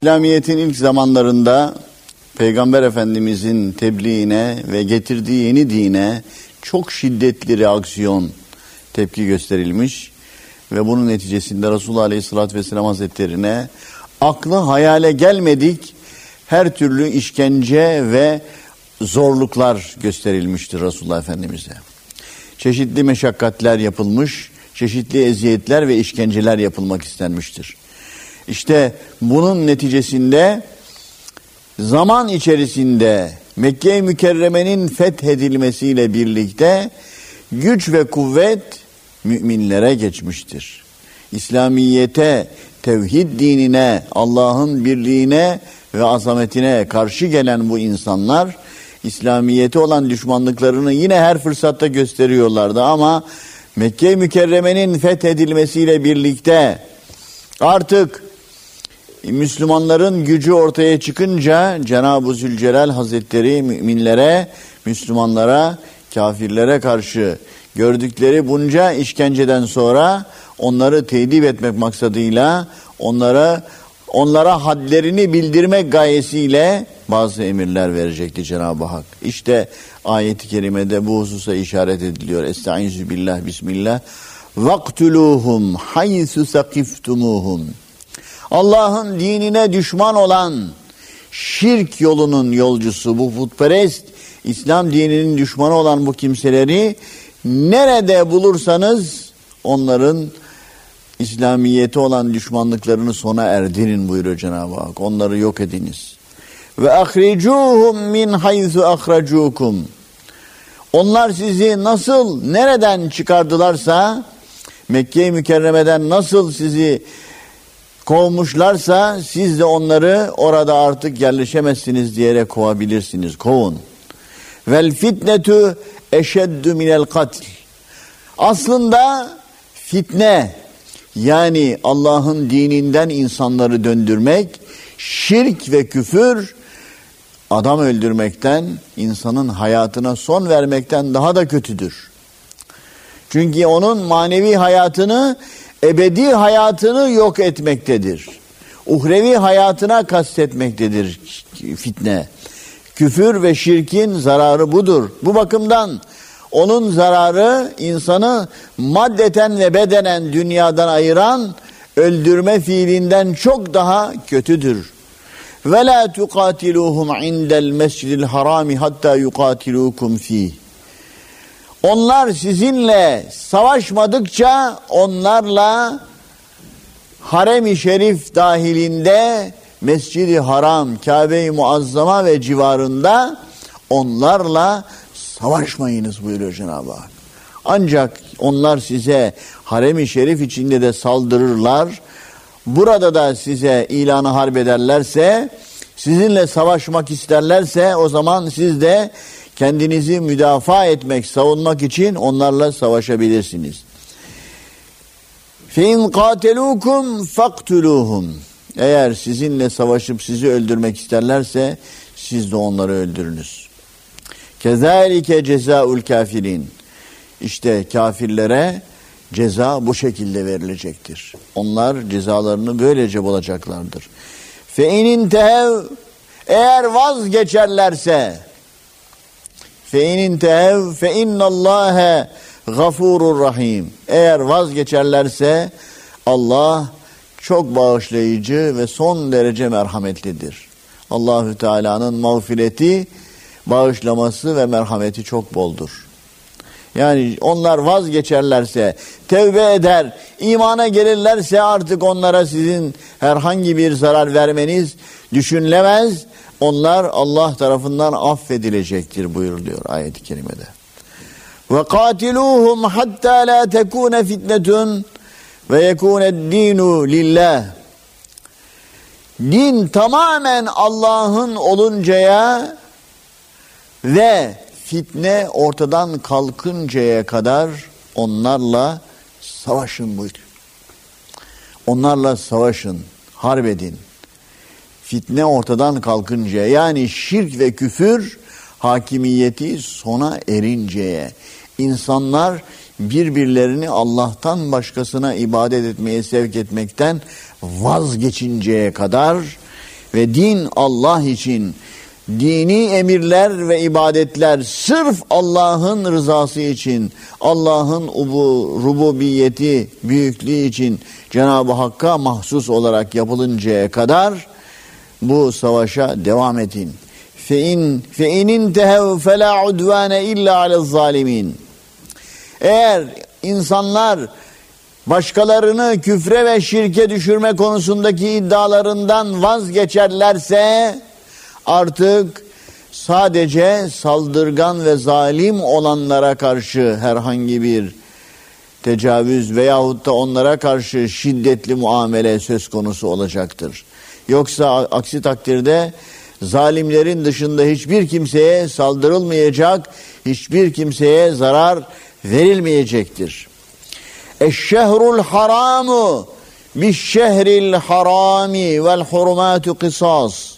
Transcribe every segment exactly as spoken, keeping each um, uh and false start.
İslamiyet'in ilk zamanlarında Peygamber Efendimizin tebliğine ve getirdiği yeni dine çok şiddetli reaksiyon, tepki gösterilmiş ve bunun neticesinde Resulullah Aleyhisselatü Vesselam Hazretlerine aklı hayale gelmedik her türlü işkence ve zorluklar gösterilmiştir Resulullah Efendimiz'e. Çeşitli meşakkatler yapılmış, çeşitli eziyetler ve işkenceler yapılmak istenmiştir. İşte bunun neticesinde zaman içerisinde Mekke-i Mükerreme'nin fethedilmesiyle birlikte güç ve kuvvet müminlere geçmiştir. İslamiyete, tevhid dinine, Allah'ın birliğine ve azametine karşı gelen bu insanlar İslamiyete olan düşmanlıklarını yine her fırsatta gösteriyorlardı ama Mekke-i Mükerreme'nin fethedilmesiyle birlikte artık Müslümanların gücü ortaya çıkınca Cenab-ı Zülcelal Hazretleri müminlere, Müslümanlara, kafirlere karşı gördükleri bunca işkenceden sonra onları tedip etmek maksadıyla onlara onlara hadlerini bildirmek gayesiyle bazı emirler verecekti Cenab-ı Hak. İşte ayet-i kerimede bu hususa işaret ediliyor. Estaizu billah, bismillah. Vaktuluhum haythu sakiftumuhum. Allah'ın dinine düşman olan şirk yolunun yolcusu, bu putperest İslam dininin düşmanı olan bu kimseleri nerede bulursanız onların İslamiyete olan düşmanlıklarını sona erdirin buyuruyor Cenab-ı Hak. Onları yok ediniz. Ve ahricuhum min haythu ahracukum. Onlar sizi nasıl, nereden çıkardılarsa, Mekke-i Mükerreme'den nasıl sizi kovmuşlarsa siz de onları orada artık yerleşemezsiniz diyerek kovabilirsiniz. Kovun. Vel fitnetu eşeddu minel katl. Aslında fitne, yani Allah'ın dininden insanları döndürmek, şirk ve küfür, adam öldürmekten, insanın hayatına son vermekten daha da kötüdür. Çünkü onun manevi hayatını, ebedi hayatını yok etmektedir. Uhrevi hayatına kastetmektedir fitne. Küfür ve şirkin zararı budur. Bu bakımdan onun zararı insanı maddeten ve bedenen dünyadan ayıran öldürme fiilinden çok daha kötüdür. Ve la tuqatiluhum indel mescidil harami hatta yuqatilukum fih. Onlar sizinle savaşmadıkça onlarla harem-i şerif dahilinde Mescid-i Haram, Kabe-i Muazzama ve civarında onlarla savaşmayınız buyuruyor Cenab-ı Hak. Ancak onlar size harem-i şerif içinde de saldırırlar. Burada da size ilanı harp ederlerse, sizinle savaşmak isterlerse o zaman siz de kendinizi müdafaa etmek, savunmak için onlarla savaşabilirsiniz. فَاِنْ قَاتَلُوكُمْ فَاقْتُلُوهُمْ. Eğer sizinle savaşıp sizi öldürmek isterlerse siz de onları öldürünüz. كَذَٰلِكَ جَزَاءُ الْكَافِرِينَ. İşte kafirlere ceza bu şekilde verilecektir. Onlar cezalarını böylece bulacaklardır. فَاِنْ اِنْتَهَوْا. Eğer vazgeçerlerse فَاِنْ اِنْتَهَوْا فَاِنَّ اللّٰهَ غَفُورٌ rahim. Eğer vazgeçerlerse Allah çok bağışlayıcı ve son derece merhametlidir. Allahü Teala'nın mağfireti, bağışlaması ve merhameti çok boldur. Yani onlar vazgeçerlerse, tevbe eder, imana gelirlerse artık onlara sizin herhangi bir zarar vermeniz düşünülemez. Onlar Allah tarafından affedilecektir buyuruluyor ayet-i kerimede. Ve katiluhum hatta la tekune fitnetun ve yekuned-dinu lillah. Din tamamen Allah'ın oluncaya ve fitne ortadan kalkıncaya kadar onlarla savaşın buyuruyor. Onlarla savaşın, harp edin. Fitne ortadan kalkıncaya, yani şirk ve küfür hakimiyeti sona erinceye, insanlar birbirlerini Allah'tan başkasına ibadet etmeye sevk etmekten vazgeçinceye kadar ve din Allah için. Dini emirler ve ibadetler sırf Allah'ın rızası için, Allah'ın ubu, rububiyeti, büyüklüğü için Cenab-ı Hakk'a mahsus olarak yapılıncaya kadar bu savaşa devam edin. فَاِنْ فَاِنْ اِنْتَهَوْا فَلَا عُدْوَانَ اِلَّا عَلَى الظَّالِمِينَ. Eğer insanlar başkalarını küfre ve şirke düşürme konusundaki iddialarından vazgeçerlerse artık sadece saldırgan ve zalim olanlara karşı herhangi bir tecavüz veyahut da onlara karşı şiddetli muamele söz konusu olacaktır. Yoksa aksi takdirde zalimlerin dışında hiçbir kimseye saldırılmayacak, hiçbir kimseye zarar verilmeyecektir. Eşşehrul haramu bişşehril harami vel hurumatu kısas.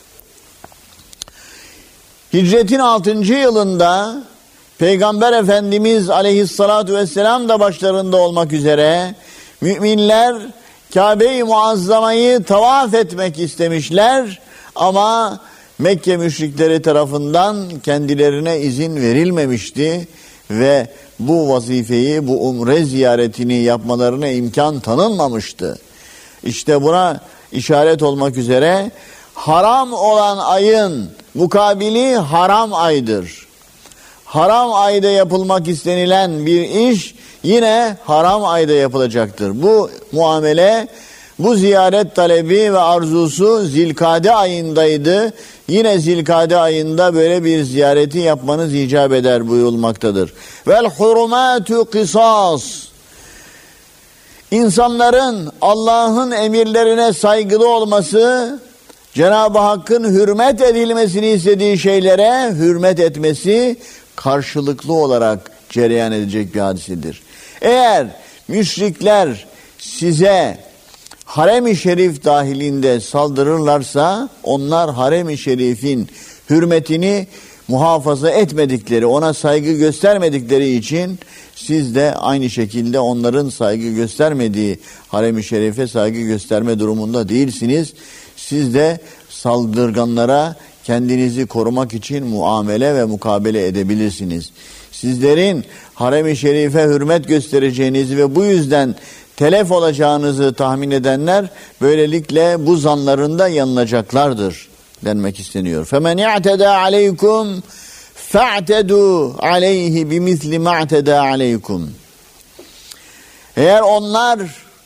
Hicretin altıncı yılında Peygamber Efendimiz aleyhissalatu vesselam da başlarında olmak üzere müminler Kabe-i Muazzama'yı tavaf etmek istemişler ama Mekke müşrikleri tarafından kendilerine izin verilmemişti ve bu vazifeyi, bu umre ziyaretini yapmalarına imkan tanınmamıştı. İşte buna işaret olmak üzere haram olan ayın mukabili haram aydır. Haram ayda yapılmak istenilen bir iş yine haram ayda yapılacaktır. Bu muamele, bu ziyaret talebi ve arzusu Zilkade ayındaydı. Yine Zilkade ayında böyle bir ziyareti yapmanız icap eder buyurulmaktadır. Vel hurumatu kısas. İnsanların Allah'ın emirlerine saygılı olması, Cenab-ı Hakk'ın hürmet edilmesini istediği şeylere hürmet etmesi karşılıklı olarak cereyan edecek bir hadisedir. Eğer müşrikler size harem-i şerif dahilinde saldırırlarsa onlar harem-i şerifin hürmetini muhafaza etmedikleri, ona saygı göstermedikleri için siz de aynı şekilde onların saygı göstermediği harem-i şerife saygı gösterme durumunda değilsiniz. Siz de saldırganlara kendinizi korumak için muamele ve mukabele edebilirsiniz. Sizlerin harem-i şerife hürmet göstereceğinizi ve bu yüzden telef olacağınızı tahmin edenler böylelikle bu zanlarında yanılacaklardır denmek isteniyor. فَمَنْ اَعْتَدَى عَلَيْكُمْ فَاَعْتَدُوا عَلَيْهِ بِمِثْلِ مَا اَعْتَدَى عَلَيْكُمْ. Eğer onlar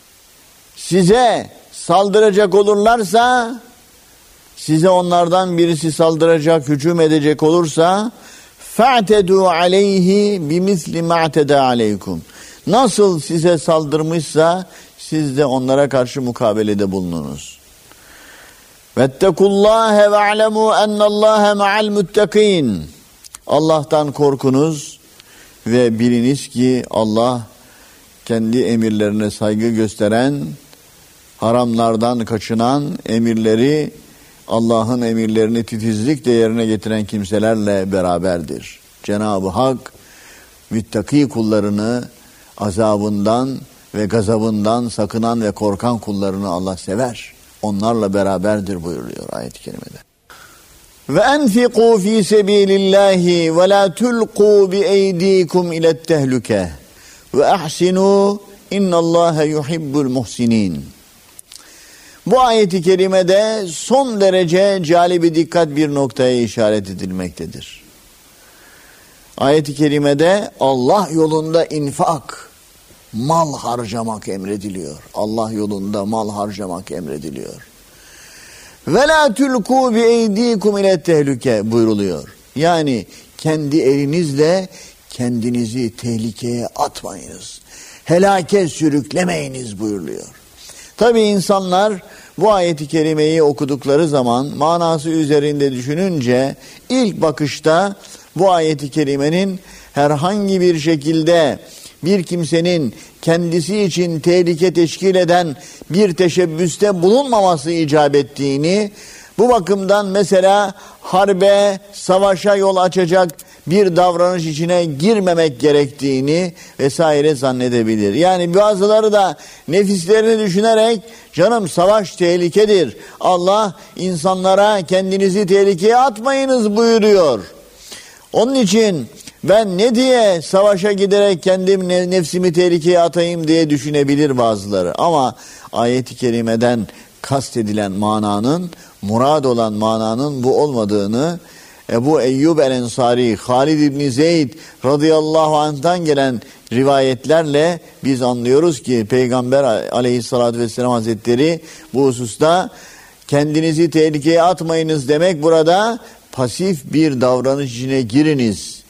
size saldıracak olurlarsa, size onlardan birisi saldıracak, hücum edecek olursa فَاَعْتَدُوا عَلَيْهِ بِمِثْلِ مَا اَعْتَدَى عَلَيْكُمْ. Nasıl size saldırmışsa siz de onlara karşı mukabelede bulununuz. Vettekullâhe ve'lemû ennallâhe ma'al muttakîn. Allah'tan korkunuz ve biliniz ki Allah kendi emirlerine saygı gösteren, haramlardan kaçınan, emirleri, Allah'ın emirlerini titizlikle yerine getiren kimselerle beraberdir. Cenab-ı Hak müttaki kullarını azabından ve gazabından sakınan ve korkan kullarını Allah sever. Onlarla beraberdir buyuruyor ayet-i kerimede. Ve enfiqu fi sabilillahi ve la tulqu bi eydikum ilet tehluke ve ahsinu innallaha yuhibbul muhsinin. Bu ayet-i kerimede son derece calibi dikkat bir noktaya işaret edilmektedir. Ayet-i kerimede Allah yolunda infak, mal harcamak emrediliyor. Allah yolunda mal harcamak emrediliyor. Ve la tulku bi eydikum ile tehlike buyruluyor. Yani kendi elinizle kendinizi tehlikeye atmayınız. Helake sürüklemeyiniz buyuruluyor. Tabi insanlar bu ayet-i kerimeyi okudukları zaman manası üzerinde düşününce ilk bakışta bu ayet-i kerimenin herhangi bir şekilde bir kimsenin kendisi için tehlike teşkil eden bir teşebbüste bulunmaması icap ettiğini, Bu bakımdan mesela harbe, savaşa yol açacak bir davranış içine girmemek gerektiğini vesaire zannedebilir. Yani bazıları da nefislerini düşünerek canım savaş tehlikedir, Allah insanlara kendinizi tehlikeye atmayınız buyuruyor. Onun için ben ne diye savaşa giderek kendim nefsimi tehlikeye atayım diye düşünebilir bazıları. Ama ayet-i kerimeden kastedilen mananın, murad olan mananın bu olmadığını Ebu Eyyub el-Ensari, Halid İbni Zeyd radıyallahu anh'tan gelen rivayetlerle biz anlıyoruz ki Peygamber aleyhissalatü vesselam hazretleri bu hususta kendinizi tehlikeye atmayınız demek burada pasif bir davranış içine giriniz.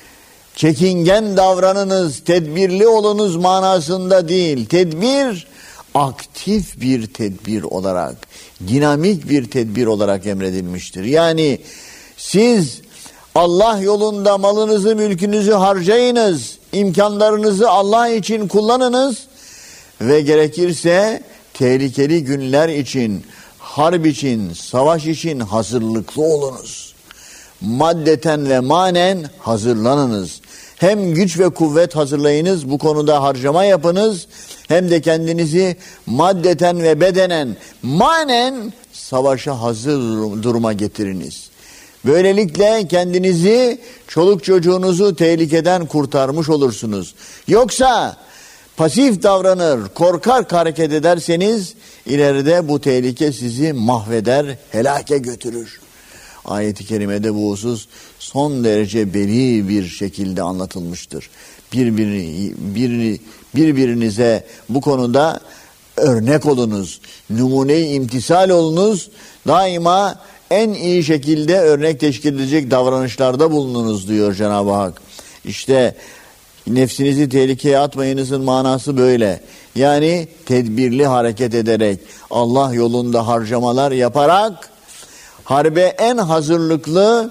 Çekingen davranınız, tedbirli olunuz manasında değil. Tedbir aktif bir tedbir olarak, dinamik bir tedbir olarak emredilmiştir. Yani siz Allah yolunda malınızı, mülkünüzü harcayınız, imkanlarınızı Allah için kullanınız ve gerekirse tehlikeli günler için, harp için, savaş için hazırlıklı olunuz. Maddeten ve manen hazırlanınız. Hem güç ve kuvvet hazırlayınız, bu konuda harcama yapınız, hem de kendinizi maddeten ve bedenen, manen savaşa hazır duruma getiriniz. Böylelikle kendinizi, çoluk çocuğunuzu tehlikeden kurtarmış olursunuz. Yoksa pasif davranır, korkar hareket ederseniz ileride bu tehlike sizi mahveder, helake götürür. Ayet-i kerimede bu husus son derece beli bir şekilde anlatılmıştır. Birbirini, birini, birbirinize bu konuda örnek olunuz, numune-i imtisal olunuz, daima en iyi şekilde örnek teşkil edecek davranışlarda bulununuz diyor Cenab-ı Hak. İşte nefsinizi tehlikeye atmayınızın manası böyle. Yani tedbirli hareket ederek, Allah yolunda harcamalar yaparak, harbe en hazırlıklı,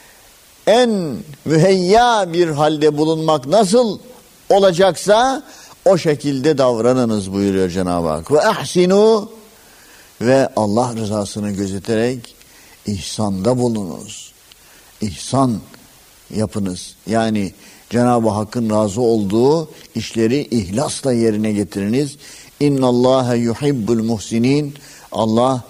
en müheyya bir halde bulunmak nasıl olacaksa o şekilde davranınız buyuruyor Cenab-ı Hak. Ve ahsinu, ve Allah rızasını gözeterek ihsanda bulununuz. İhsan yapınız. Yani Cenab-ı Hakk'ın razı olduğu işleri ihlasla yerine getiriniz. İnnallâhe yuhibbul muhsinin. Allah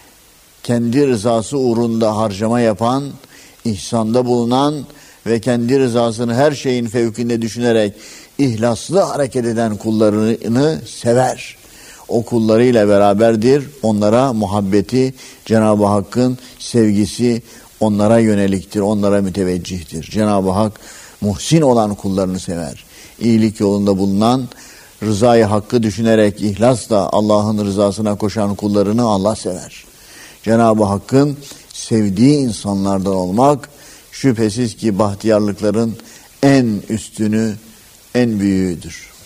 kendi rızası uğrunda harcama yapan, ihsanda bulunan ve kendi rızasını her şeyin fevkinde düşünerek ihlaslı hareket eden kullarını sever. O kullarıyla beraberdir. Onlara muhabbeti, Cenab-ı Hakk'ın sevgisi onlara yöneliktir, onlara müteveccihtir. Cenab-ı Hak muhsin olan kullarını sever. İyilik yolunda bulunan, rızayı hakkı düşünerek ihlasla Allah'ın rızasına koşan kullarını Allah sever. Cenab-ı Hakk'ın sevdiği insanlardan olmak şüphesiz ki bahtiyarlıkların en üstünü, en büyüğüdür.